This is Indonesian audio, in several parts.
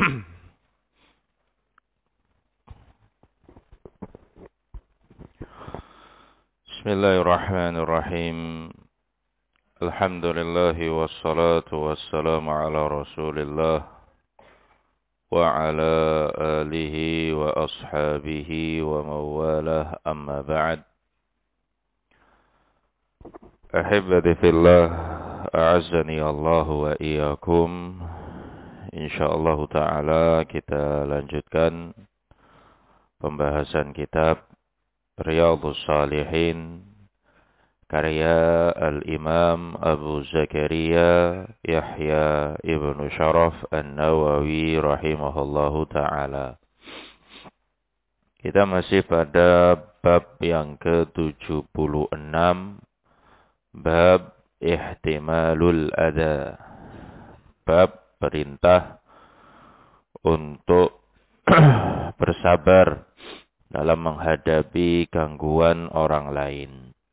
Bismillahirrahmanirrahim. Alhamdulillahi wassalatu wassalamu ala Rasulillah wa ala alihi wa ashabihi wa mawalah, amma ba'd. Ahibbati fillah, a'azzani Allah wa iyyakum. Insyaallah taala kita lanjutkan pembahasan kitab Riyadhus Shalihin karya Al-Imam Abu Zakaria Yahya ibn Sharaf An-Nawawi rahimahullahu ta'ala. Kita masih pada bab yang ke-76, bab ihtimalul adha, bab perintah untuk bersabar dalam menghadapi gangguan orang lain.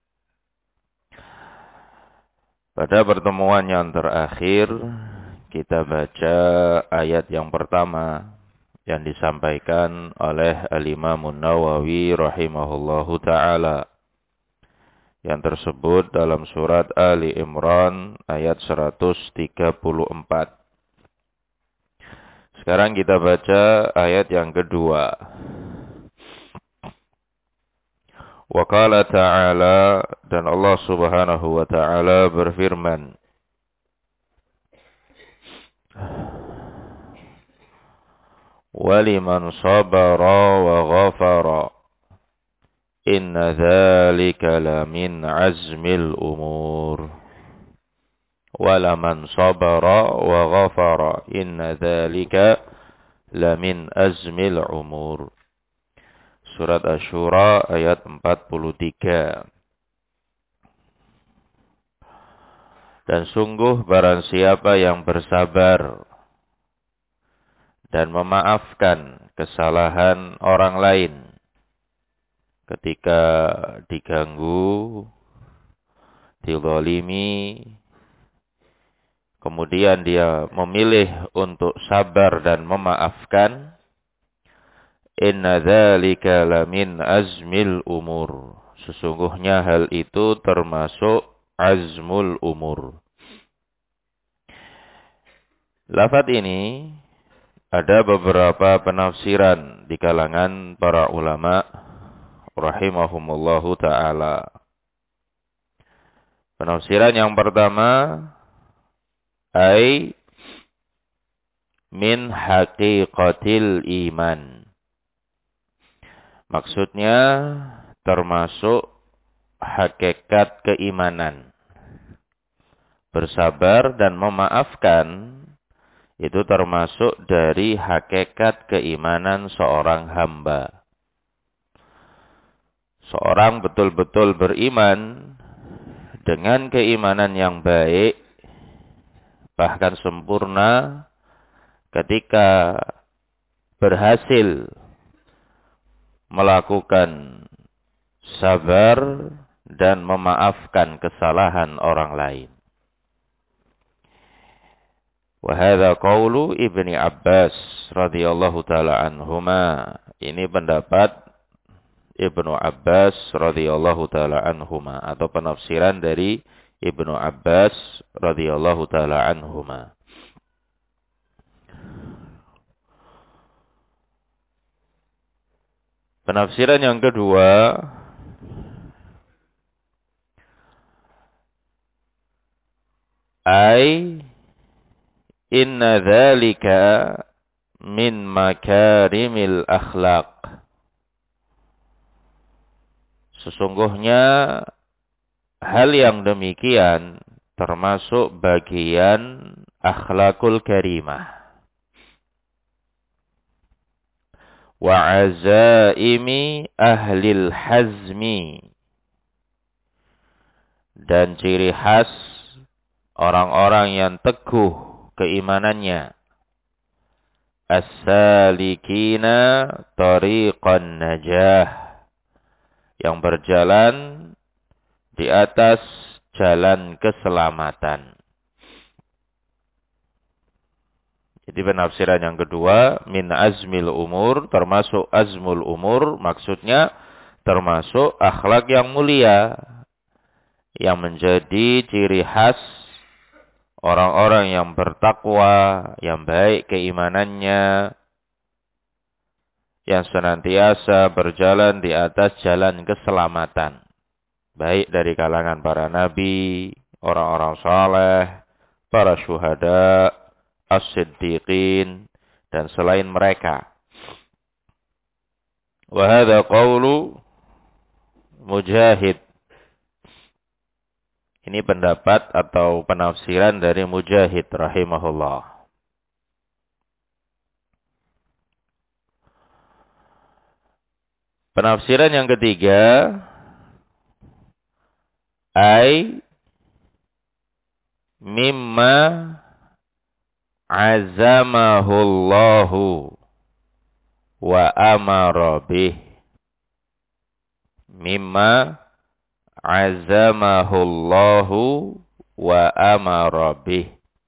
Pada pertemuan yang terakhir, kita baca ayat yang pertama yang disampaikan oleh Al-Imam Nawawi rahimahullahu ta'ala, yang tersebut dalam surat Ali Imran ayat 134. Sekarang kita baca ayat yang kedua. Wa qala ta'ala, dan Allah subhanahu wa ta'ala berfirman, waliman sabara wa ghafara inna dzalika lamin azmil umur. Walaman sabara wa ghafara inna dzalika lamin azmil umur. Surat Asy-Syura ayat 43. Dan sungguh barang siapa yang bersabar dan memaafkan kesalahan orang lain ketika diganggu, dizalimi, kemudian dia memilih untuk sabar dan memaafkan, inna dzalika lamin azmil umur. Sesungguhnya hal itu termasuk azmul umur. Lafaz ini ada beberapa penafsiran di kalangan para ulama rahimahumullahu ta'ala. Penafsiran yang pertama, ay min haqiqatil iman. Maksudnya termasuk hakikat keimanan. Bersabar dan memaafkan itu termasuk dari hakikat keimanan seorang hamba. Seorang betul-betul beriman dengan keimanan yang baik, bahkan sempurna, ketika berhasil melakukan sabar dan memaafkan kesalahan orang lain. Wa hadza qaulu Ibnu Abbas radhiyallahu taala anhuma. Ini pendapat Ibnu Abbas radhiyallahu taala anhuma, atau penafsiran dari Ibnu Abbas radhiyallahu taala anhuma. Penafsiran yang kedua, ay inna dzalika min makarimil akhlaq. Sesungguhnya hal yang demikian termasuk bagian akhlakul karimah. Wa azaimi ahlil hazmi, dan ciri khas orang-orang yang teguh keimanannya. As-salikina tariqan najah, yang berjalan di atas jalan keselamatan. Jadi penafsiran yang kedua, min azmil umur, termasuk azmul umur, maksudnya termasuk akhlak yang mulia, yang menjadi ciri khas orang-orang yang bertakwa, yang baik keimanannya, yang senantiasa berjalan di atas jalan keselamatan. Baik dari kalangan para nabi, orang-orang saleh, para syuhada, as-siddiqin, dan selain mereka. Wa hadha qawlu Mujahid. Ini pendapat atau penafsiran dari Mujahid rahimahullah. Penafsiran yang ketiga, ay mimma azamahullahu wa amara bih. Mimma azamahullahu wa amara bih.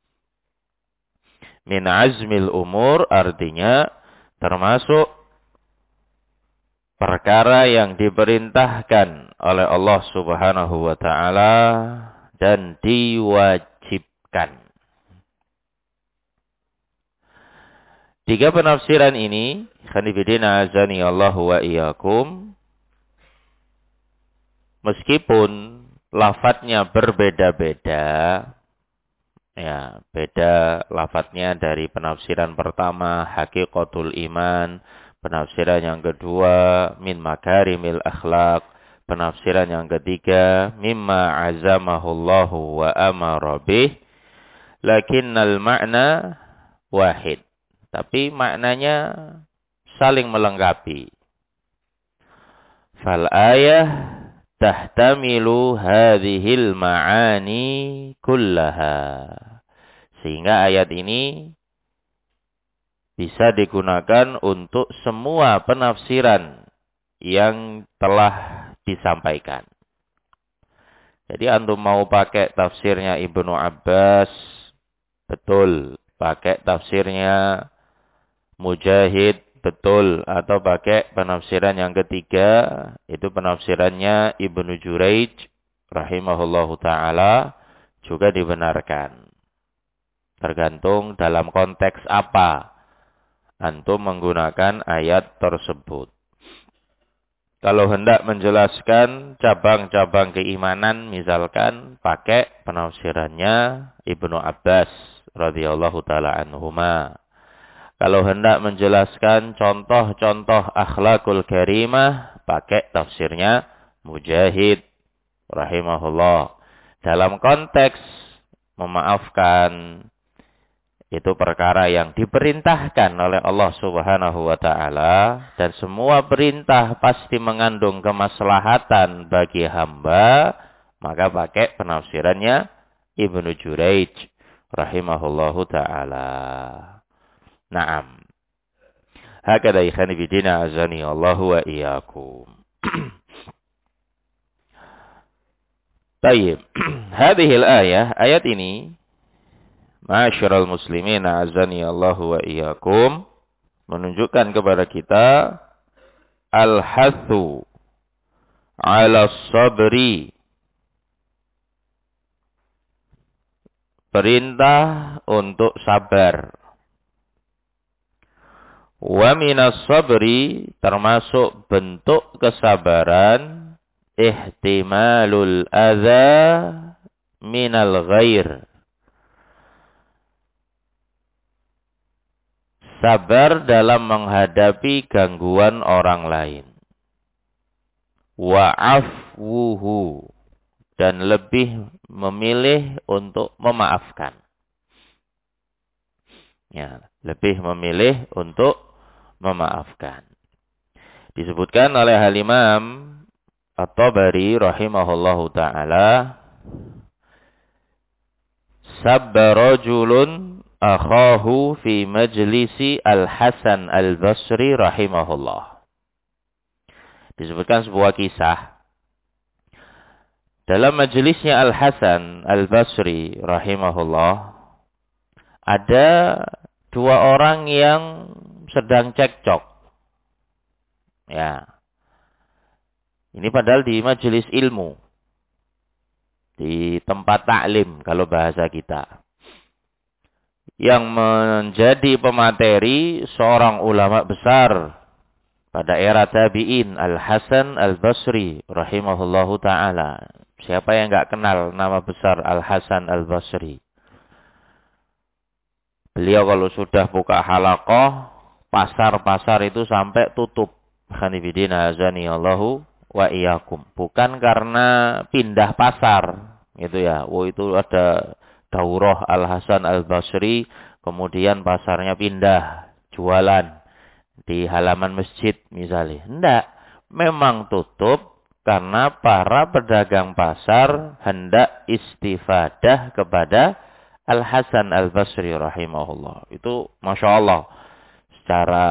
Min azmil umur artinya termasuk perkara yang diperintahkan oleh Allah Subhanahu wa taala dan diwajibkan. Tiga penafsiran ini, khanifidina azani Allahu wa iyyakum, meskipun lafadznya berbeda-beda, ya, beda lafadznya dari penafsiran pertama, haqiqatul iman, penafsiran yang kedua, min makarimil akhlaq, penafsiran yang ketiga, mimma azamahullahu wa amara bih, lakinnal ma'na wahid. Tapi maknanya saling melengkapi. Fal ayah tahtamilu hadhil ma'ani kullaha. Sehingga ayat ini bisa digunakan untuk semua penafsiran yang telah disampaikan. Jadi antum mau pakai tafsirnya Ibnu Abbas, betul. Pakai tafsirnya Mujahid, betul. Atau pakai penafsiran yang ketiga, itu penafsirannya Ibnu Juraij rahimahullahu ta'ala, juga dibenarkan. Tergantung dalam konteks apa antum menggunakan ayat tersebut. Kalau hendak menjelaskan cabang-cabang keimanan, misalkan pakai penafsirannya Ibnu Abbas radhiyallahu taala anhuma. Kalau hendak menjelaskan contoh-contoh akhlakul karimah, pakai tafsirnya Mujahid rahimahullah. Dalam konteks memaafkan, itu perkara yang diperintahkan oleh Allah Subhanahu wa taala, dan semua perintah pasti mengandung kemaslahatan bagi hamba, maka pakai penafsirannya Ibnu Juraij rahimahullahu taala. Naam. Hakada ikhani bidina azani Allahu wa iyyakum. Baik. Hadhil ayat ini, ma'asyiral muslimin azani Allahu wa iyyakum, menunjukkan kepada kita al-hathu 'ala sabri, perintah untuk sabar. Wa minas sabri, termasuk bentuk kesabaran, ihtimalul adza minal ghair, sabar dalam menghadapi gangguan orang lain. Wa afwuhu, dan lebih memilih untuk memaafkan. Ya, lebih memilih untuk memaafkan. Disebutkan oleh Al-Imam At-Tabari rahimahullahu ta'ala, sabba rajulun akhahu fi majlisi Al-Hasan Al-Basri rahimahullah. Disebutkan sebuah kisah. Dalam majelisnya Al-Hasan Al-Basri rahimahullah, ada dua orang yang sedang cekcok. Ya. Ini padahal di majelis ilmu. Di tempat taklim kalau bahasa kita. Yang menjadi pemateri seorang ulama besar pada era tabi'in, Al-Hasan Al-Basri rahimahullahu ta'ala. Siapa yang enggak kenal nama besar Al-Hasan Al-Basri? Beliau kalau sudah buka halaqah, pasar-pasar itu sampai tutup. Khanifidina azani Allahu wa iyyakum. Bukan karena pindah pasar, gitu ya. Itu ada daurah Al-Hasan Al-Basri, kemudian pasarnya pindah, jualan di halaman masjid misalnya. Enggak, memang tutup karena para pedagang pasar hendak istifadah kepada Al-Hasan Al-Basri rahimahullah. Itu Masya Allah. Secara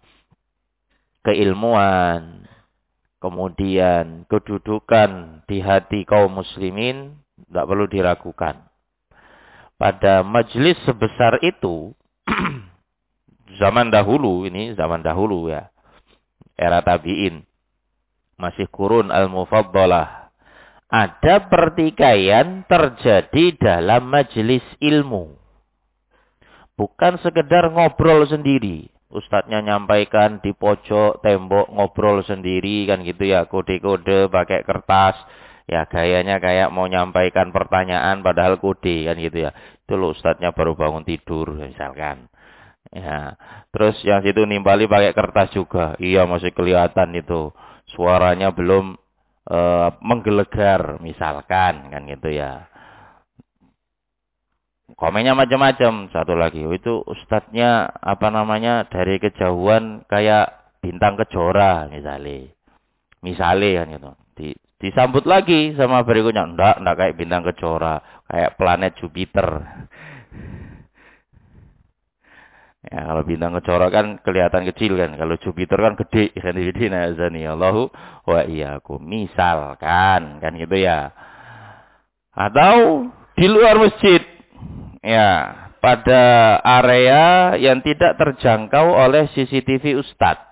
keilmuan, kemudian kedudukan di hati kaum muslimin, tidak perlu diragukan. Pada majelis sebesar itu, zaman dahulu ya, era tabi'in, masih kurun al-mufaddalah, ada pertikaian terjadi dalam majelis ilmu. Bukan sekedar ngobrol sendiri. Ustadznya nyampaikan di pojok tembok ngobrol sendiri kan gitu ya. Kode-kode pakai kertas. Ya gayanya kayak mau nyampaikan pertanyaan padahal kode kan gitu ya. Itu loh ustadznya baru bangun tidur misalkan. Ya. Terus yang situ nimbali pakai kertas juga. Iya masih kelihatan itu. Suaranya belum menggelegar misalkan kan gitu ya. Komennya macam-macam. Satu lagi itu ustadznya dari kejauhan kayak bintang kejora misalnya kan gitu. Disambut lagi sama berikutnya, enggak kayak bintang kejora, kayak planet Jupiter. Ya, kalau bintang kejora kan kelihatan kecil kan. Kalau Jupiter kan gede. Khanifidina azani Allahu wa iyyakum. Misalkan kan gitu ya. Atau di luar masjid. Ya, pada area yang tidak terjangkau oleh CCTV Ustadz.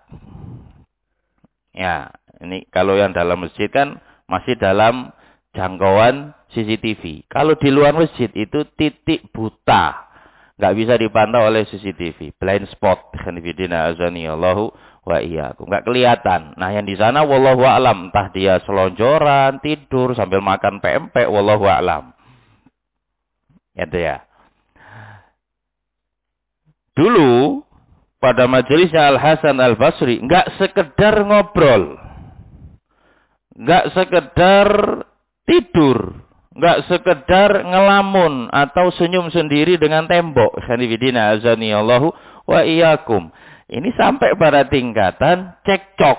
Ya, ini kalau yang dalam masjid kan masih dalam jangkauan CCTV. Kalau di luar masjid itu titik buta. Nggak bisa dipantau oleh CCTV. Blind spot. Khanifidina azani Allahu wa iyyakum. Nggak kelihatan. Nah yang di sana wallahu a'lam. Entah dia selonjoran, tidur, sambil makan PMP. Wallahu a'lam. Itu ya. Dulu pada majelisnya Al-Hasan Al-Basri. Nggak sekedar ngobrol. Nggak sekedar tidur. Nggak sekedar ngelamun atau senyum sendiri dengan tembok. Khanifidina azani Allahu wa iyyakum. Ini sampai pada tingkatan cekcok.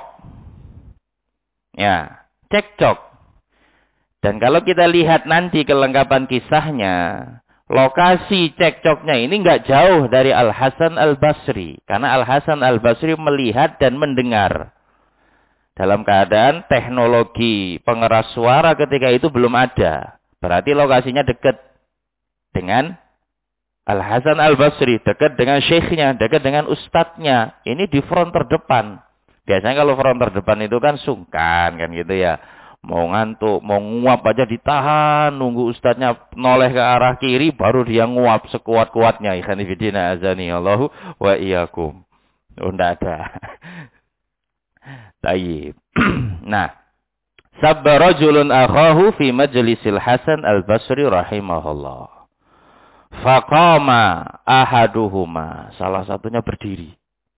Ya, cekcok. Dan kalau kita lihat nanti kelengkapan kisahnya, lokasi cekcoknya ini nggak jauh dari Al-Hasan Al-Basri. Karena Al-Hasan Al-Basri melihat dan mendengar. Dalam keadaan teknologi pengeras suara ketika itu belum ada. Berarti lokasinya dekat dengan Al-Hasan Al-Basri, dekat dengan syekhnya, dekat dengan ustadznya. Ini di front terdepan. Biasanya kalau front terdepan itu kan sungkan kan gitu ya. Mau ngantuk, mau nguap aja ditahan, nunggu ustadznya noleh ke arah kiri, baru dia nguap sekuat-kuatnya. Khanifidina azani Allahu wa iyyakum. Oh, enggak ada. Tayyib. Nah. Sabba rajulun akhahu fi majlisil Hasan Al-Basri rahimahullah. Faqama ahaduhuma. Salah satunya berdiri.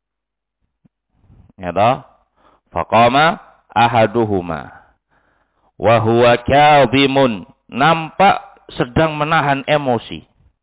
Ya toh? Faqama ahaduhuma. Wa huwa kadhimun. Nampak sedang menahan emosi.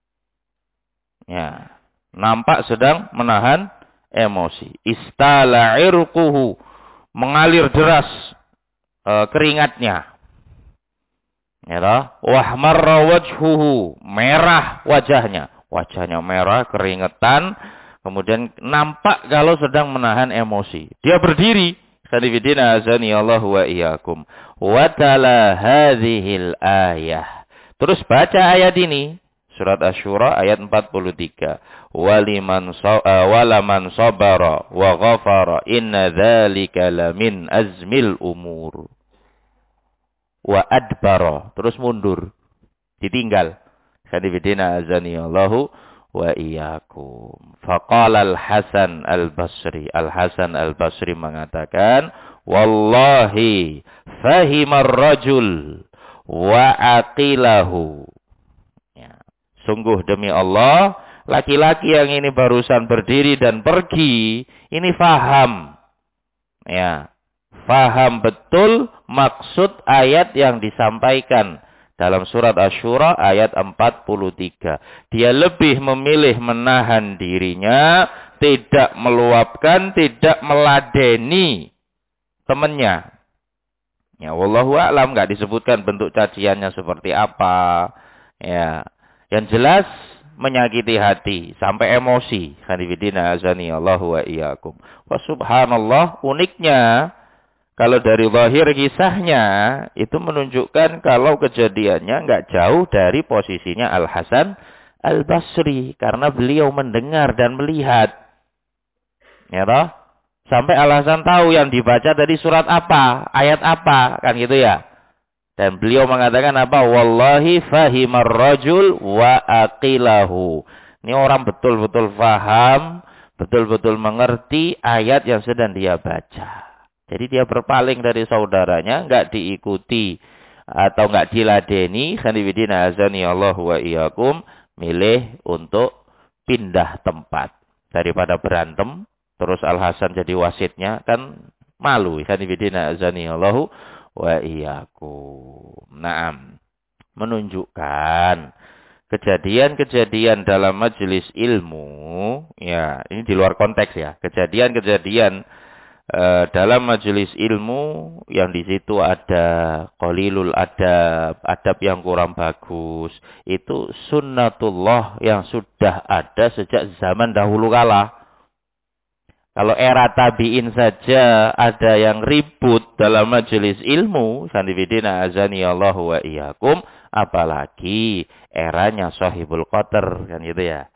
Ya. Nampak sedang menahan emosi. Istala irquhu. Mengalir deras keringatnya. Ya toh? Wahmarra wajhuhu, merah wajahnya. Wajahnya merah, keringetan, kemudian nampak kalau sedang menahan emosi. Dia berdiri. Khanifidina azani Allahu wa iyyakum. Wa tala hadhil ayah. Terus baca ayat ini Surat Asy-Syura ayat 43. Walaman sabara wa ghafara inna dzalika lamin azmil umur. Wa adbara, terus mundur. Ditinggal. Khadifidina azani Allahu wa iyyakum. Faqala Al-Hasan Al-Basri. Al-Hasan Al-Basri mengatakan, wallahi fahimar rajul wa aqilahu. Ya. Sungguh demi Allah, laki-laki yang ini barusan berdiri dan pergi, ini faham. Ya. Faham betul maksud ayat yang disampaikan dalam surat Asy-Syura ayat 43. Dia lebih memilih menahan dirinya, tidak meluapkan, tidak meladeni temannya. Ya, wallahu a'lam, enggak disebutkan bentuk caciannya seperti apa. Ya, yang jelas menyakiti hati sampai emosi. Khanifidina azani Allahu wa iyyakum. Wa subhanallah, uniknya kalau dari zahir kisahnya itu menunjukkan kalau kejadiannya enggak jauh dari posisinya Al-Hasan Al-Basri karena beliau mendengar dan melihat. Ya toh? Sampai Al-Hasan tahu yang dibaca tadi surat apa, ayat apa, kan gitu ya. Dan beliau mengatakan apa? Wallahi fahimar rajul wa aqilahu. Ini orang betul-betul faham, betul-betul mengerti ayat yang sedang dia baca. Jadi dia berpaling dari saudaranya, enggak diikuti atau enggak diladeni. Khanifidina azani Allahu wa iyyakum, milih untuk pindah tempat daripada berantem. Terus Al-Hasan jadi wasitnya, kan malu. Khanifidina azani Allahu wa iyyakum. Naam. Menunjukkan kejadian-kejadian dalam majelis ilmu, ya, ini di luar konteks ya. Kejadian-kejadian dalam majelis ilmu yang di situ ada qalilul adab, adab yang kurang bagus, itu sunnatullah yang sudah ada sejak zaman dahulu kala. Kalau era tabi'in saja ada yang ribut dalam majelis ilmu, sanifidina azani Allahu wa iyyakum, apalagi eranya Shahibul Qadar, kan gitu ya.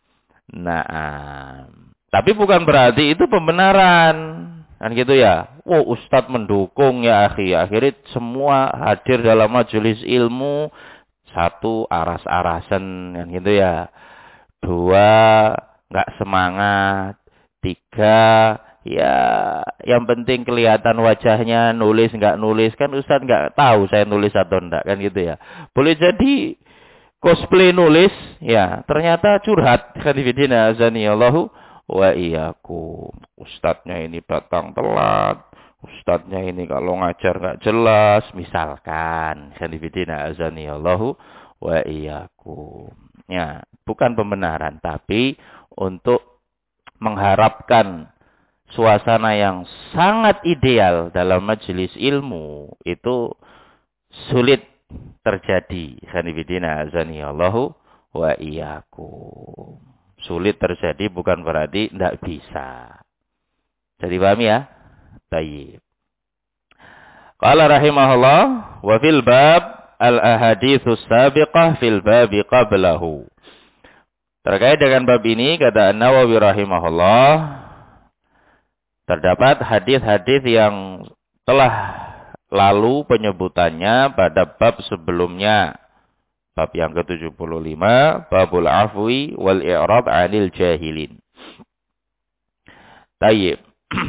Nah, tapi bukan berarti itu pembenaran, kan gitu ya. Oh, Ustadz mendukung ya akhi. Akhirnya semua hadir dalam majelis ilmu, satu aras-arasan, kan gitu ya. Dua, nggak semangat. Tiga, ya yang penting kelihatan wajahnya, nulis nggak nulis, kan Ustaz nggak tahu saya nulis atau enggak, kan gitu ya. Boleh jadi cosplay nulis, ya ternyata curhat. Khanifidina azani Allahu wa iyyakum. Ustadznya ini datang telat, ustadznya ini kalau ngajar nggak jelas, misalkan. Khanifidina azani Allahu wa iyyakum. Ya, bukan pembenaran, tapi untuk mengharapkan suasana yang sangat ideal dalam majelis ilmu itu sulit terjadi. Khanifidina azani Allahu wa iyyakum. Sulit terjadi bukan berarti tidak bisa. Jadi paham ya? Baik. Qala rahimahullah wa fil bab al-ahaditsus sabiqah fil babi qablahu. Terkait dengan bab ini, kata An-Nawawi rahimahullah, terdapat hadis-hadis yang telah lalu penyebutannya pada bab sebelumnya. Bab yang ke-75, babul afwi wal i'rad 'anil jahilin. Tayyib.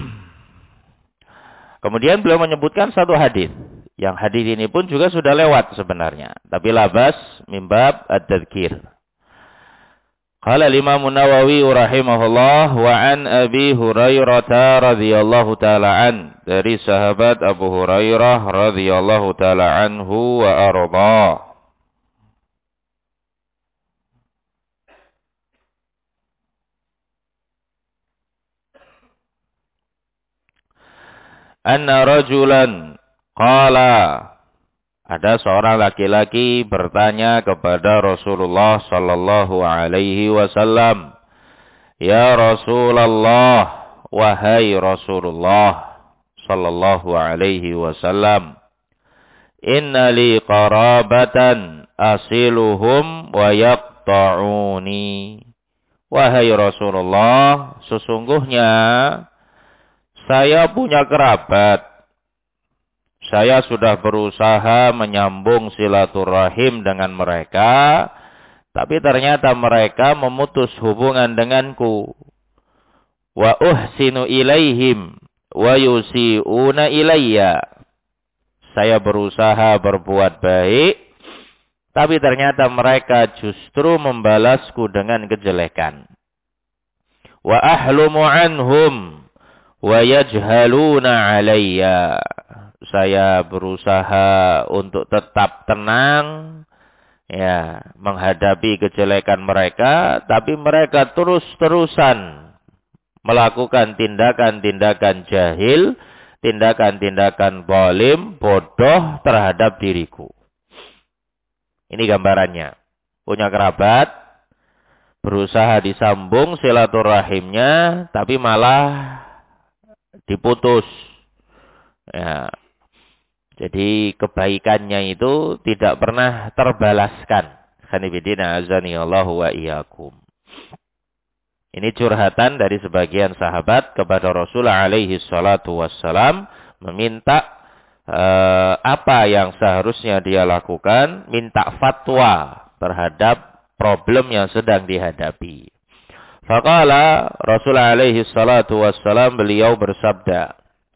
Kemudian beliau menyebutkan satu hadis. Yang hadis ini pun juga sudah lewat sebenarnya, tapi labas min bab ad-dzikir. Qala Imam Nawawi rahimahullah wa an Abi Hurairah radhiyallahu taala an, dari sahabat Abu Hurairah radhiyallahu taala anhu wa arda. Anna rajulan qala, ada seorang laki-laki bertanya kepada Rasulullah sallallahu alaihi wasallam, "Ya Rasulullah, wahai Rasulullah sallallahu alaihi wasallam, inna li qarabatan asiluhum wa faqatta'uni. Wahai Rasulullah, sesungguhnya saya punya kerabat. Saya sudah berusaha menyambung silaturahim dengan mereka, tapi ternyata mereka memutus hubungan denganku. Wa uhsinu ilaihim wa yusi'una ilayya. Saya berusaha berbuat baik, tapi ternyata mereka justru membalasku dengan kejelekan. Wa ahlumu anhum wa yajhaluna alayya. Saya berusaha untuk tetap tenang, ya, menghadapi kejelekan mereka, tapi mereka terus-terusan melakukan tindakan-tindakan jahil, tindakan-tindakan zalim, bodoh terhadap diriku. Ini gambarannya. Punya kerabat, berusaha disambung silaturahimnya, tapi malah diputus. Ya. Jadi kebaikannya itu tidak pernah terbalaskan. Khanifidina azani Allahu wa iyyakum. Ini curhatan dari sebagian sahabat kepada Rasulullah alaihi salatu wassalam, meminta apa yang seharusnya dia lakukan, minta fatwa terhadap problem yang sedang dihadapi. Faqala Rasulullah alaihi salatu wassalam, beliau bersabda,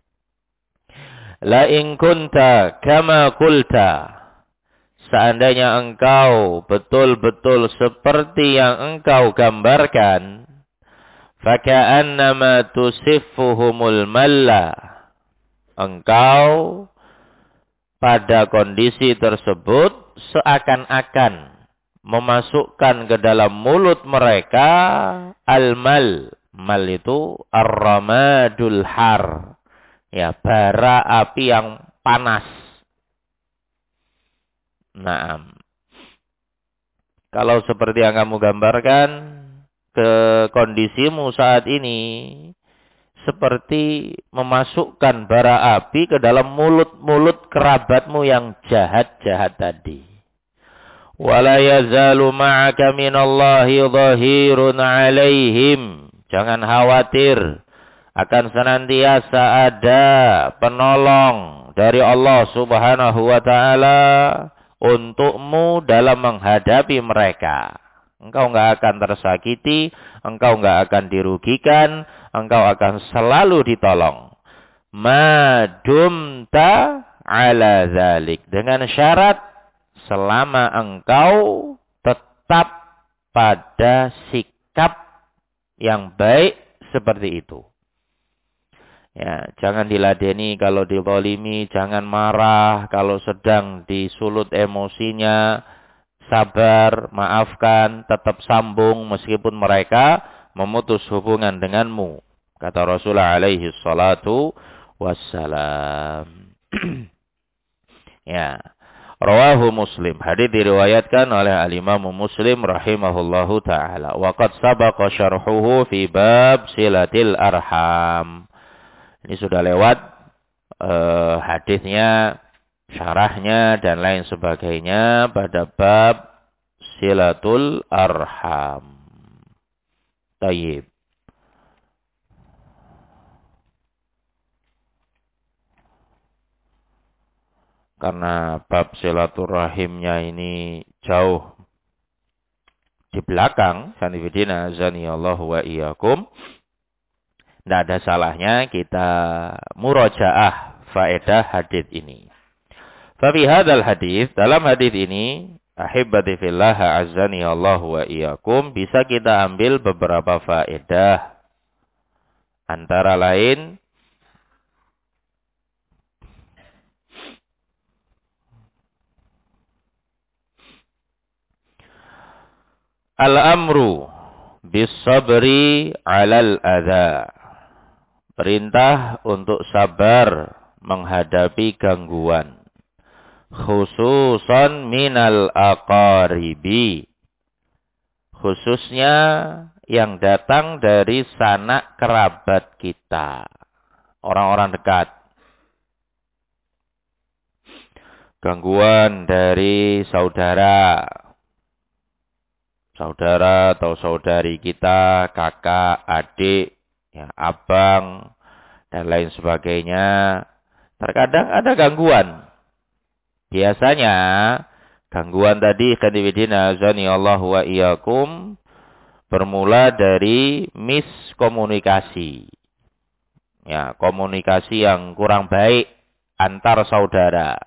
la in kunta kama qulta, seandainya engkau betul-betul seperti yang engkau gambarkan, faka'annama tusiffuhumul malla, engkau pada kondisi tersebut seakan-akan memasukkan ke dalam mulut mereka al-mal. Mal itu ar-ramadul har. Ya, bara api yang panas. Naam. Kalau seperti yang kamu gambarkan, ke kondisimu saat ini seperti memasukkan bara api ke dalam mulut-mulut kerabatmu yang jahat-jahat tadi. Wala yazalu ma'aka minallahi dhahirun 'alaihim. Jangan khawatir, akan senantiasa ada penolong dari Allah Subhanahu wa taala untukmu dalam menghadapi mereka. Engkau enggak akan tersakiti, engkau enggak akan dirugikan, engkau akan selalu ditolong. Ma dumta ala zalik, dengan syarat selama engkau tetap pada sikap yang baik seperti itu. Ya, jangan diladeni kalau dizalimi, jangan marah kalau sedang disulut emosinya, sabar, maafkan, tetap sambung meskipun mereka memutus hubungan denganmu. Kata Rasulullah alaihi salatu wassalam. Ya. Rawahu Muslim. Hadis diriwayatkan oleh al-Imam Muslim rahimahullahu taala. Wa qad sabaqa syarhuhu fi bab silatil arham. Ini sudah lewat hadisnya, syarahnya dan lain sebagainya pada bab silatul arham. Tayyib. Karena bab silaturahimnya ini jauh di belakang, sanifidina azaniyallahu wa iyyakum, tidak ada salahnya kita murajaah faedah hadis ini. Fa fi hadzal hadis, dalam hadis ini, ahibbati fillah azaniyallahu wa iyyakum, bisa kita ambil beberapa faedah. Antara lain, al-amru bis-sabri 'alal adza. Perintah untuk sabar menghadapi gangguan. Khususan minal aqaribi. Khususnya yang datang dari sanak kerabat kita. Orang-orang dekat. Gangguan dari saudara. saudara atau saudari kita, kakak, adik, ya, abang, dan lain sebagainya. Terkadang ada gangguan. Biasanya gangguan tadi kanibidina azani Allah wa iyyakum bermula dari miskomunikasi. Ya, komunikasi yang kurang baik antar saudara.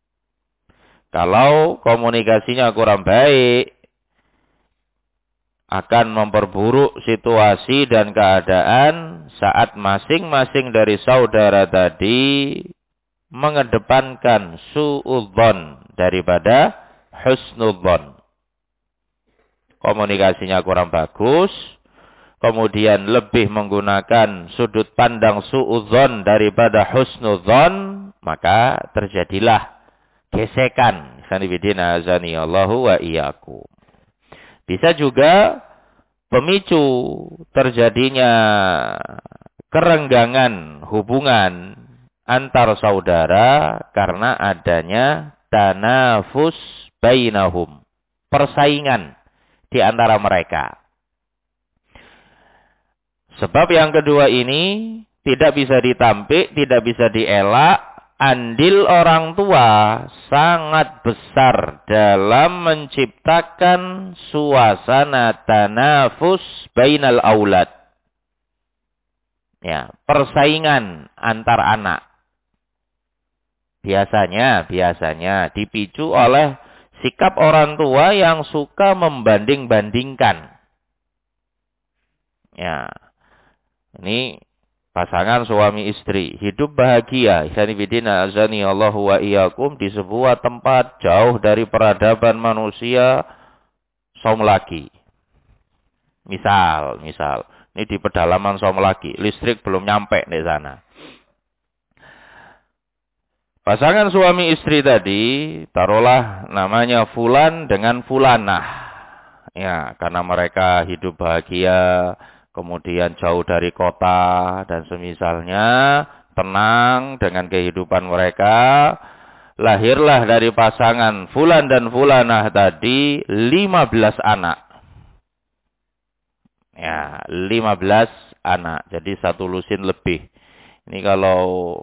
Kalau komunikasinya kurang baik, akan memperburuk situasi dan keadaan saat masing-masing dari saudara tadi mengedepankan su'udzon daripada husnudzon. Komunikasinya kurang bagus, kemudian lebih menggunakan sudut pandang su'udzon daripada husnudzon, maka terjadilah gesekan. Sanibidina azani Allahu wa iyyakum. Bisa juga pemicu terjadinya kerenggangan hubungan antar saudara karena adanya tanafus bainahum, persaingan di antara mereka. Sebab yang kedua ini tidak bisa ditampik, tidak bisa dielak. Andil orang tua sangat besar dalam menciptakan suasana tanafus bainal aulad. Ya, persaingan antar anak. Biasanya dipicu oleh sikap orang tua yang suka membanding-bandingkan. Ya. Ini pasangan suami istri hidup bahagia, sanibidina azani Allahu wa iyyakum, di sebuah tempat jauh dari peradaban manusia, Somlaki. Misal, ini di pedalaman Somlaki, listrik belum nyampe di sana. Pasangan suami istri tadi, taruhlah namanya Fulan dengan Fulanah. Ya, karena mereka hidup bahagia, kemudian jauh dari kota dan semisalnya, tenang dengan kehidupan mereka. Lahirlah dari pasangan Fulan dan Fulanah tadi 15 anak. Ya, 15 anak. Jadi satu lusin lebih. Ini kalau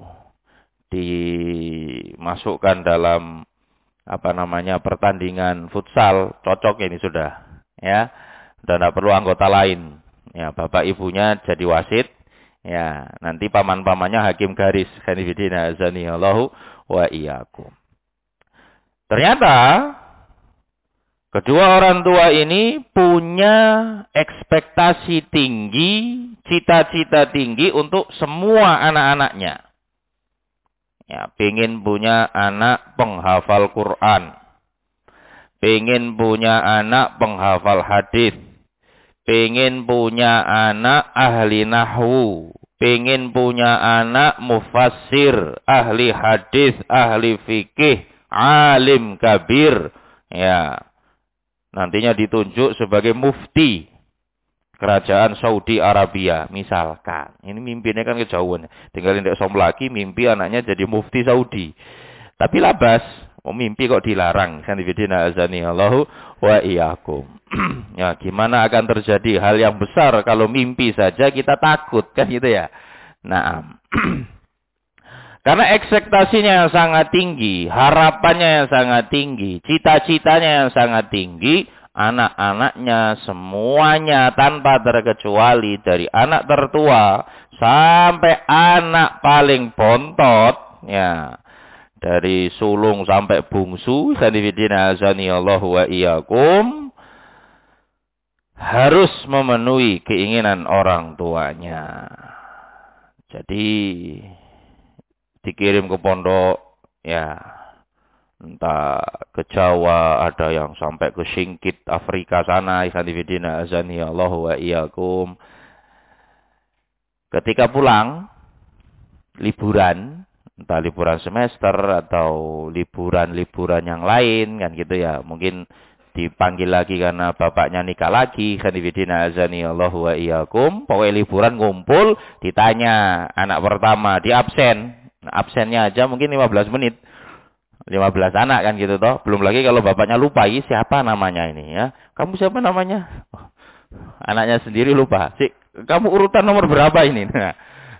dimasukkan dalam pertandingan futsal, cocok ini sudah. Ya, dan tidak perlu anggota lain. Ya, bapak ibunya jadi wasit. Ya, nanti paman-pamannya hakim garis. Kanibidina azani Allahu wa iyyakum. Ternyata kedua orang tua ini punya ekspektasi tinggi, cita-cita tinggi untuk semua anak-anaknya. Ya, pengen punya anak penghafal Quran. Pengen punya anak penghafal hadis. Pengen punya anak ahli nahwu, pengen punya anak mufassir, ahli hadis, ahli fikih, alim kabir. Ya, nantinya ditunjuk sebagai mufti kerajaan Saudi Arabia, misalkan. Ini mimpinya kan kejauhan. Tinggalin di Somlaki, mimpi anaknya jadi mufti Saudi. Tapi labas, mimpi kok dilarang. Sanibidina azani Allahu wa iyyakum. Ya, gimana akan terjadi hal yang besar kalau mimpi saja kita takut, kan gitu ya. Nah, karena ekspektasinya yang sangat tinggi, harapannya yang sangat tinggi, cita-citanya yang sangat tinggi, anak-anaknya semuanya tanpa terkecuali dari anak tertua sampai anak paling bontot, ya, dari sulung sampai bungsu, sanibidina azani Allahu wa iyyakum, harus memenuhi keinginan orang tuanya. Jadi dikirim ke pondok, ya, entah ke Jawa, ada yang sampai ke Singkit Afrika sana, sanibidina azani Allahu wa iyyakum. Ketika pulang liburan, entah liburan semester atau liburan-liburan yang lain, kan gitu ya. Mungkin dipanggil lagi karena bapaknya nikah lagi, sanibidina azani Allahu wa iyyakum. Pokoknya liburan ngumpul, ditanya anak pertama, di absen. Nah, absennya aja mungkin 15 menit. 15 anak kan gitu toh. Belum lagi kalau bapaknya lupa, ini siapa namanya ini ya. Kamu siapa namanya? Oh, anaknya sendiri lupa. Kamu urutan nomor berapa ini? Nah.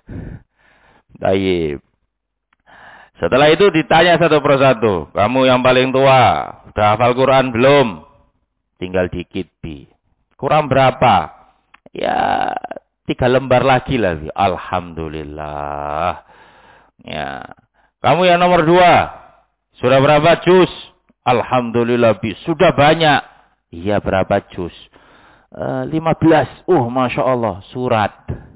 Baik. Setelah itu ditanya satu persatu. Kamu yang paling tua, udah hafal Quran belum? Tinggal dikit, Bi. Kurang berapa? Ya, 3 lembar lagi lah, Bi. Alhamdulillah. Ya. Kamu yang nomor 2, sudah berapa juz? Alhamdulillah, Bi. Sudah banyak. Iya, berapa juz? 15. Masya Allah, surat.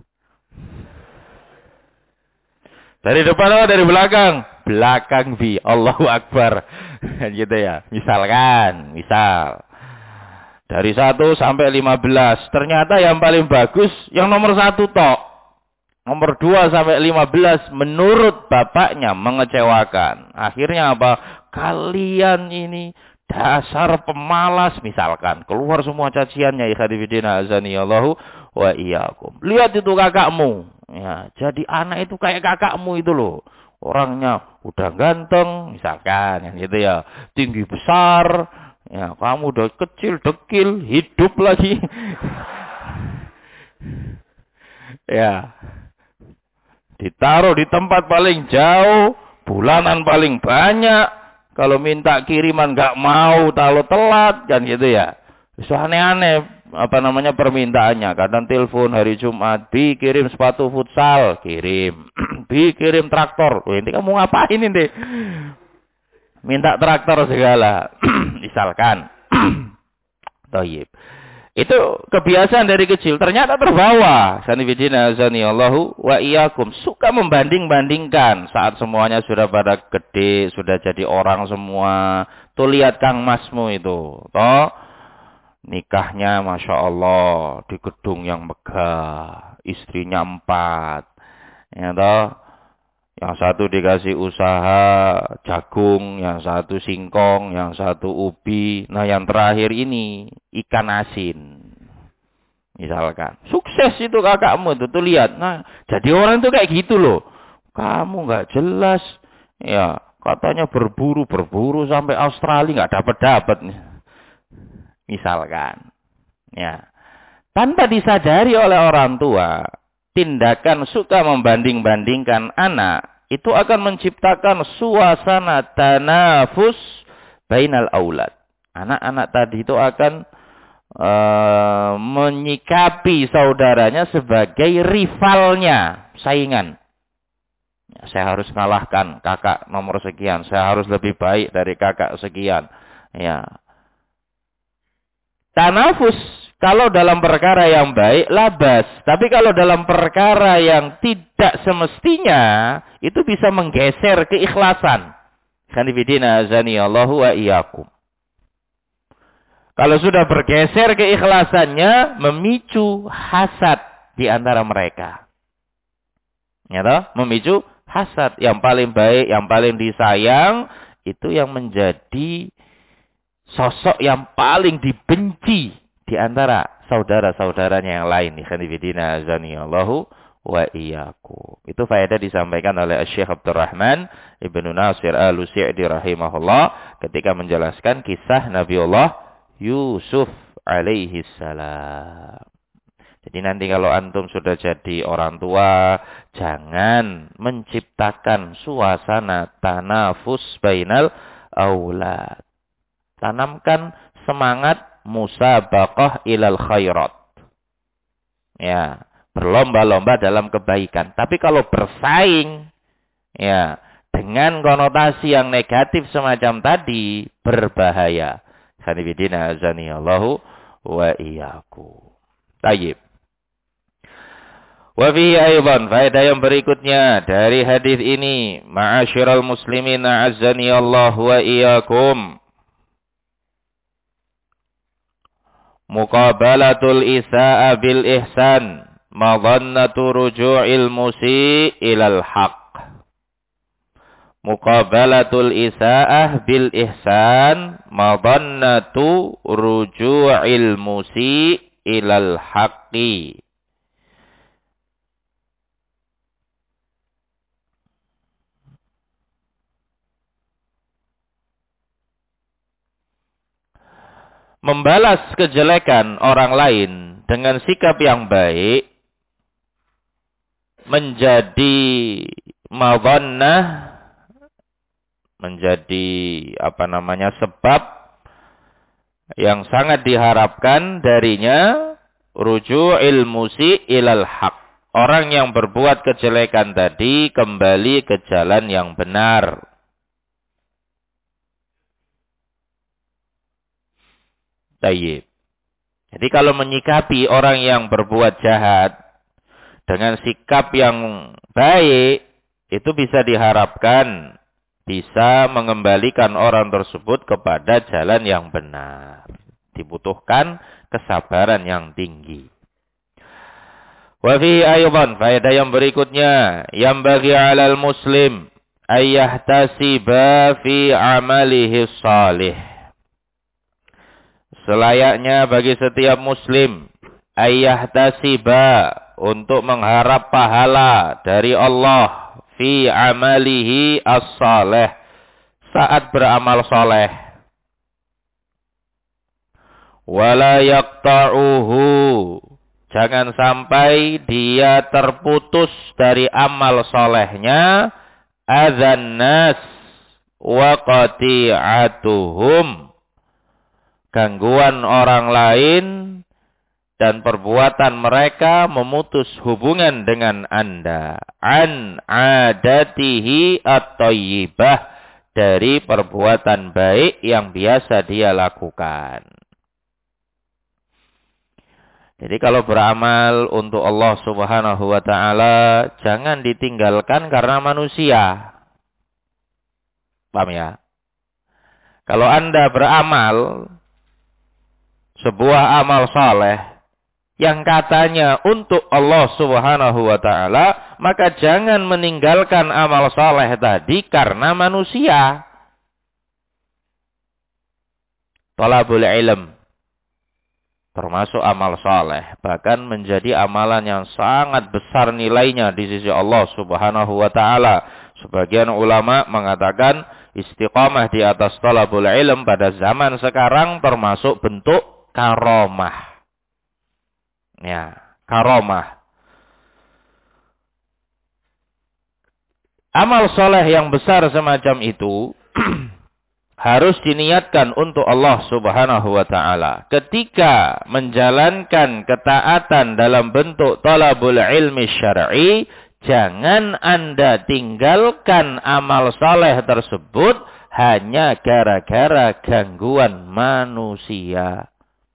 Dari depan atau dari belakang? Belakang, Bi. Allahu Akbar. Gitu ya. Misalkan, misal. Dari 1 sampai 15. Ternyata yang paling bagus yang nomor 1 tok. Nomor 2 sampai 15 menurut bapaknya mengecewakan. Akhirnya apa? Kalian ini dasar pemalas misalkan. Keluar semua caciannya. Ikhadifidina azaniyallahu wa iyyakum. Lihat itu kakakmu. Ya, jadi anak itu kayak kakakmu itu loh. Orangnya udah ganteng misalkan gitu ya. Tinggi besar. Ya, kamu udah kecil, dekil, hidup lagi. Ya. Ditaruh di tempat paling jauh, bulanan paling banyak. Kalau minta kiriman nggak mau, kalau telat kan gitu ya. So aneh-aneh permintaannya. Kadang telepon hari Jumat, kirim sepatu futsal, kirim. Kirim traktor. Ini kamu ngapain ini? Minta traktor segala. Misalkan. Thayyib. Itu kebiasaan dari kecil. Ternyata terbawa. Sanifidina azaniyallahu wa iyyakum. Suka membanding-bandingkan. Saat semuanya sudah pada gede. Sudah jadi orang semua. Tuh lihat Kang Masmu itu. Toh. Nikahnya Masya Allah. Di gedung yang megah. Istrinya 4. Ya toh. Yang satu dikasih usaha jagung, yang satu singkong, yang satu ubi. Nah yang terakhir ini ikan asin. Misalkan. Sukses itu kakakmu itu. Tuh lihat. Nah jadi orang itu kayak gitu loh. Kamu nggak jelas. Ya katanya berburu sampai Australia nggak dapat nih. Misalkan. Ya. Tanpa disadari oleh orang tua. Tindakan suka membanding-bandingkan anak itu akan menciptakan suasana tanafus bainal aulad. Anak-anak tadi itu akan menyikapi saudaranya sebagai rivalnya, saingan. Saya harus kalahkan kakak nomor sekian, saya harus lebih baik dari kakak sekian. Ya. Tanafus kalau dalam perkara yang baik, labas. Tapi kalau dalam perkara yang tidak semestinya, itu bisa menggeser keikhlasan. Khanifidina azaniyallahu wa iyyakum. Kalau sudah bergeser keikhlasannya, memicu hasad di antara mereka. Ya toh? Memicu hasad. Yang paling baik, yang paling disayang, itu yang menjadi sosok yang paling dibenci di antara saudara-saudaranya yang lain. Ikhwanifidina azaniyallahu wa iyyakum. Itu faedah disampaikan oleh Syekh Abdurrahman Ibnu Nasir Al-Sa'di rahimahullah ketika menjelaskan kisah Nabiullah Yusuf alaihi salam. Jadi nanti kalau antum sudah jadi orang tua, jangan menciptakan suasana tanafus bainal aulad. Tanamkan semangat musabaqah ilal khairat. Ya, berlomba-lomba dalam kebaikan. Tapi kalau bersaing ya dengan konotasi yang negatif semacam tadi berbahaya. Sanibidina azaniyallahu wa iyyakum. Tayyib. Wa fihi aidan faedah yang berikutnya dari hadis ini, ma'asyiral muslimin azaniyallahu wa iyyakum. Muqabalatul isa'a bil ihsan madhannatu ruju'il musi' ilal haq. Muqabalatul isa'ah bil ihsan madhannatu ruju'il musi' ilal haqqi. membalas kejelekan orang lain dengan sikap yang baik menjadi madhannah, menjadi sebab yang sangat diharapkan darinya ruju'il musi ilal haq. Orang yang berbuat kejelekan tadi kembali ke jalan yang benar. Tayyib. Jadi kalau menyikapi orang yang berbuat jahat dengan sikap yang baik, itu bisa diharapkan bisa mengembalikan orang tersebut kepada jalan yang benar. Dibutuhkan kesabaran yang tinggi. Wa fi aydan, faedah yang berikutnya, yang bagi 'alal muslim ayyahtasiba fi amalihi shalih. Selayaknya bagi setiap muslim ayyahtasiba, untuk mengharap pahala dari Allah fi amalihi as-salih, saat beramal saleh. Wala yaqta'uhu, jangan sampai dia terputus dari amal salehnya, adzan nas wa qati'atuhum, gangguan orang lain dan perbuatan mereka memutus hubungan dengan Anda. An adatihi at-thayyibah, dari perbuatan baik yang biasa dia lakukan. Jadi kalau beramal untuk Allah Subhanahu wa ta'ala, jangan ditinggalkan karena manusia. Paham ya? Kalau Anda beramal sebuah amal saleh yang katanya untuk Allah Subhanahu wa ta'ala, maka jangan meninggalkan amal saleh tadi karena manusia. Thalabul ilm termasuk amal saleh, bahkan menjadi amalan yang sangat besar nilainya di sisi Allah Subhanahu wa ta'ala. Sebagian ulama mengatakan istiqamah di atas thalabul ilm pada zaman sekarang termasuk bentuk karomah. Ya, karomah. Amal soleh yang besar semacam itu harus diniatkan untuk Allah Subhanahu wa ta'ala. Ketika menjalankan ketaatan dalam bentuk talabul ilmi syar'i, jangan Anda tinggalkan amal soleh tersebut hanya gara-gara gangguan manusia.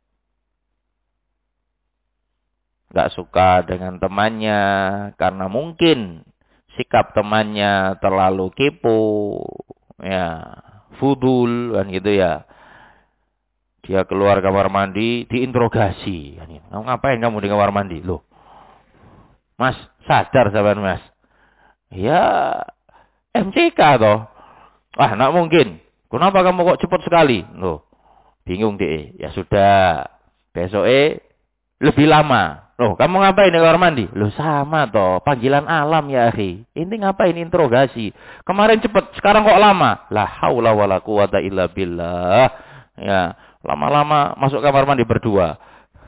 Gak suka dengan temannya karena mungkin sikap temannya terlalu kepo, ya, fudul kan gitu ya. Dia keluar kamar mandi diinterogasi. Ngapain kamu di kamar mandi? Loh, Mas, sadar sahabat Mas? Ya, MCK toh. Wah, nak mungkin. Kenapa kamu kok cepat sekali? Loh, bingung deh. Ya sudah, besok lebih lama. Loh, kamu ngapain di kamar mandi? Loh, sama toh, panggilan alam ya, akhi. Ini ngapain interogasi? Kemarin cepet, sekarang kok lama? La haula wala quwata illa billah. Ya, lama-lama masuk kamar mandi berdua.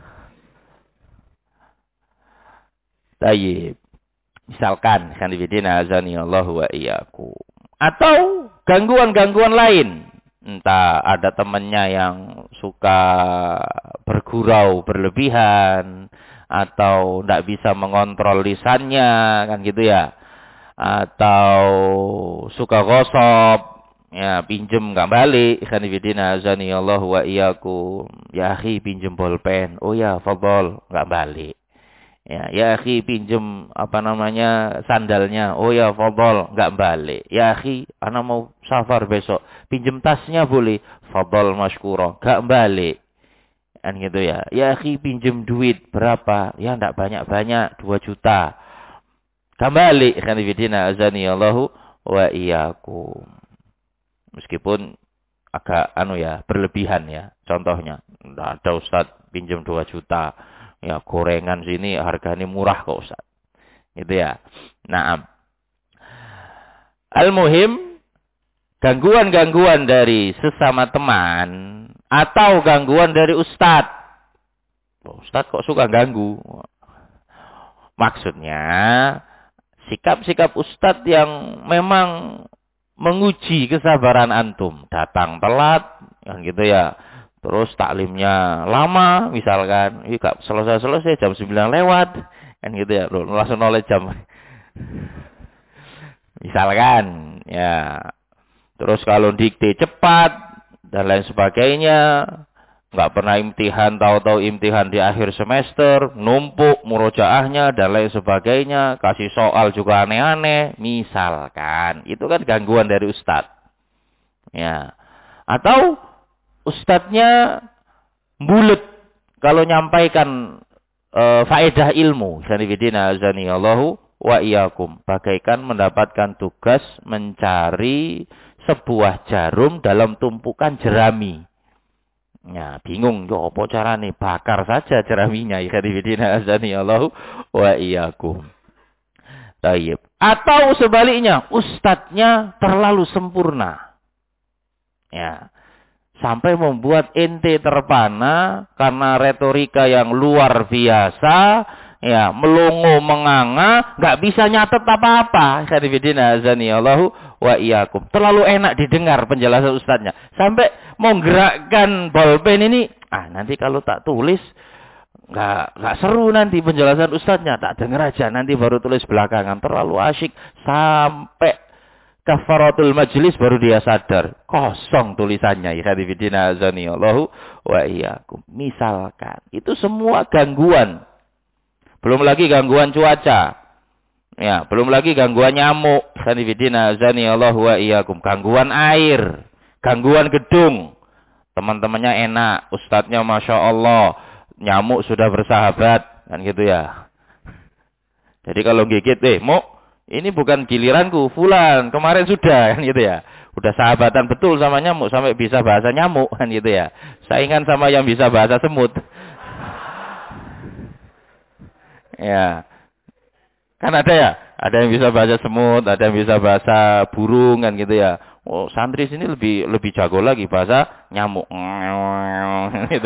Tayyib. Misalkan, khanifidina azani Allahu wa iyyakum. Atau gangguan-gangguan lain. Entah ada temannya yang suka bergurau berlebihan, atau tidak bisa mengontrol lisannya, kan gitu ya. Atau suka gosop, ya pinjem nggak balik. Khanifidina azani Allah wa iyyakum. Ya akhi, pinjem bolpen. Oh ya, fadhol, nggak balik. Ya akhi, pinjem sandalnya. Oh ya, fadhol, nggak balik. Ya akhi, ana mau safar besok. Pinjem tasnya boleh. Fadhol masykurah, nggak balik. Kan gitu ya. Ya akhi, pinjem duit berapa? Ya enggak banyak-banyak, 2 juta. Kembali khanifidina azani Allahu wa iyyakum. Meskipun agak berlebihan ya. Contohnya, enggak ada Ustaz pinjem 2 juta. Ya gorengan sini harganya murah kok Ustaz. Gitu ya. Naam. Al-muhim, Gangguan-gangguan dari sesama teman atau gangguan dari ustadz. Ustadz kok suka ganggu? Maksudnya sikap-sikap ustadz yang memang menguji kesabaran antum. Datang telat, kan gitu ya. Terus taklimnya lama, misalkan. Gak selesai-selesai, jam 9 lewat. Kan gitu ya, langsung noleh jam. Misalkan, ya. Terus kalau dikte cepat, dan lain sebagainya. Nggak pernah imtihan, tahu-tahu imtihan di akhir semester, numpuk murojaahnya dan lain sebagainya, kasih soal juga aneh-aneh, misalkan. Itu kan gangguan dari ustadz. Ya. Atau ustadznya bulet kalau nyampaikan faedah ilmu. Sanifidina azani Allahu wa iyyakum. Bagaikan mendapatkan tugas mencari sebuah jarum dalam tumpukan jerami. Ya, bingung yo apa carane, bakar saja jeraminya. Ikhwanifidina azani Allahu wa iyyakum. Tayyib. Atau sebaliknya, ustadznya terlalu sempurna. Ya. Sampai membuat ente terpana karena retorika yang luar biasa, ya, melongo menganga, nggak bisa nyatet apa-apa. Ikhwanifidina azani Allahu wa iyyakum. Terlalu enak didengar penjelasan ustadznya. Sampai mau gerakkan bolpen ini, nanti kalau tak tulis nggak seru nanti penjelasan ustadznya, tak dengar aja nanti baru tulis belakangan. Terlalu asyik sampai kafaratul majlis baru dia sadar kosong tulisannya. Ikhwanifidina azani Allahu wa iyyakum. Misalkan itu semua gangguan. Belum lagi gangguan cuaca. Ya, belum lagi gangguan nyamuk. Sanifidina azani Allahu wa iyyakum. Gangguan air, gangguan gedung. Teman-temannya enak, ustadznya Masya Allah, nyamuk sudah bersahabat, kan gitu ya. Jadi kalau gigit, Mo, ini bukan giliranku, fulan, kemarin sudah, kan gitu ya. Udah sahabatan betul sama nyamuk, sampai bisa bahasa nyamuk, kan gitu ya. Saingan sama yang bisa bahasa semut. Ya. Kan ada ya, ada yang bisa bahasa semut, ada yang bisa bahasa burung, kan gitu ya. Oh, santri sini lebih jago lagi bahasa nyamuk. Gitu.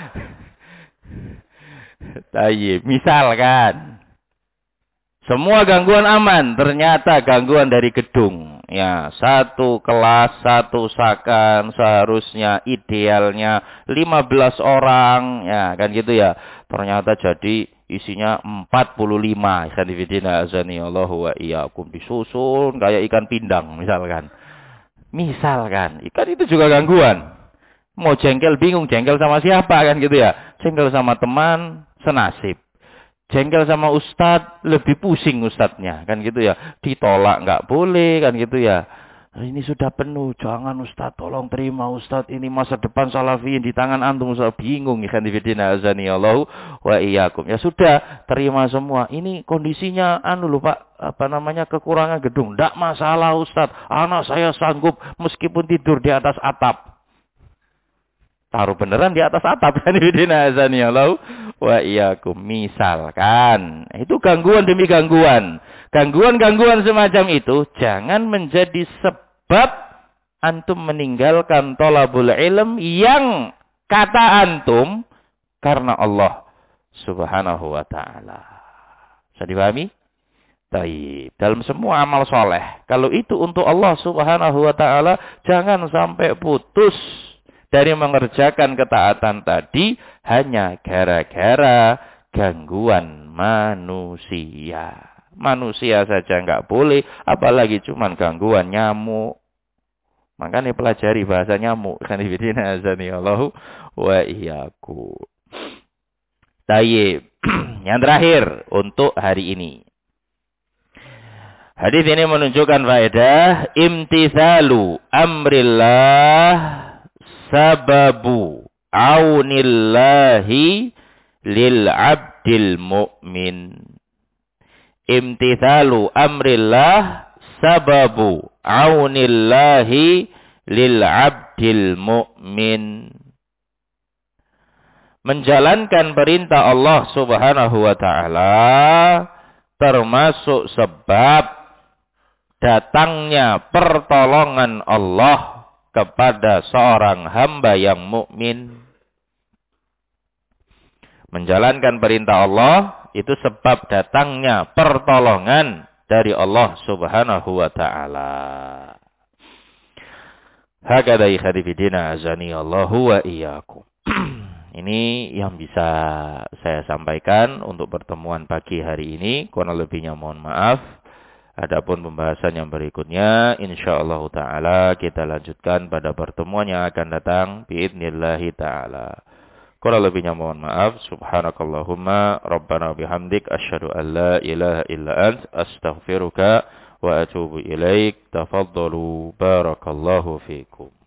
Tayyib. Misalkan semua gangguan aman, ternyata gangguan dari gedung. Ya, satu kelas, satu sakan, seharusnya idealnya 15 orang, ya kan gitu ya. Ternyata jadi isinya 45. Sanifidina azani Allahu wa iyyakum. Disusun kayak ikan pindang misalkan. Misalkan, ikan itu juga gangguan. Mau jengkel bingung, jengkel sama siapa kan gitu ya. Jengkel sama teman, senasib. Jengkel sama ustadz, lebih pusing ustadznya kan gitu ya. Ditolak nggak boleh kan gitu ya. Ini sudah penuh, jangan ustadz, tolong terima ustadz, ini masa depan salafiyin di tangan antum, ustadz. Bingung ya kan, difidina azani Allahu wa iyyakum. Ya sudah, terima semua. Ini kondisinya lho Pak, apa namanya, kekurangan gedung. Ndak masalah ustadz, anak saya sanggup meskipun tidur di atas atap. Taruh beneran di atas atap kan, difidina azani Allahu wa iyyakum. Misalkan, itu gangguan demi gangguan. Gangguan-gangguan semacam itu jangan menjadi sebab antum meninggalkan thalabul ilm yang kata antum karena Allah Subhanahu wa taala. Bisa dipahami? Baik. Dalam semua amal soleh, kalau itu untuk Allah Subhanahu wa taala, jangan sampai putus dari mengerjakan ketaatan tadi hanya gara-gara gangguan manusia. Manusia saja nggak boleh, apalagi cuman gangguan nyamuk. Makanya pelajari bahasa nyamuk. Sanifidina azani Allahu wa iyyakum. Tayyib. Yang terakhir untuk hari ini. Hadis ini menunjukkan faedah imtithalu amrillah sababu aunillahi lil abdil mu'min. Imtithalu amrillah sababu aunillahi lil abdil mu'min. Menjalankan perintah Allah Subhanahu wa taala termasuk sebab datangnya pertolongan Allah kepada seorang hamba yang mukmin. Menjalankan perintah Allah itu sebab datangnya pertolongan dari Allah Subhanahu wa taala. Hakadha ikhwati fillah azani Allahu wa iyyakum. Ini yang bisa saya sampaikan untuk pertemuan pagi hari ini. Kurang lebihnya mohon maaf. Adapun pembahasan yang berikutnya, insyaallah taala kita lanjutkan pada pertemuan yang akan datang biidznillah taala. Kurang lebihnya mohon maaf. Subhanakallahumma rabbana bihamdik asyhadu an la ilaha illa ant astaghfiruka wa atubu ilaik. Tafaddalu barakallahu fikum.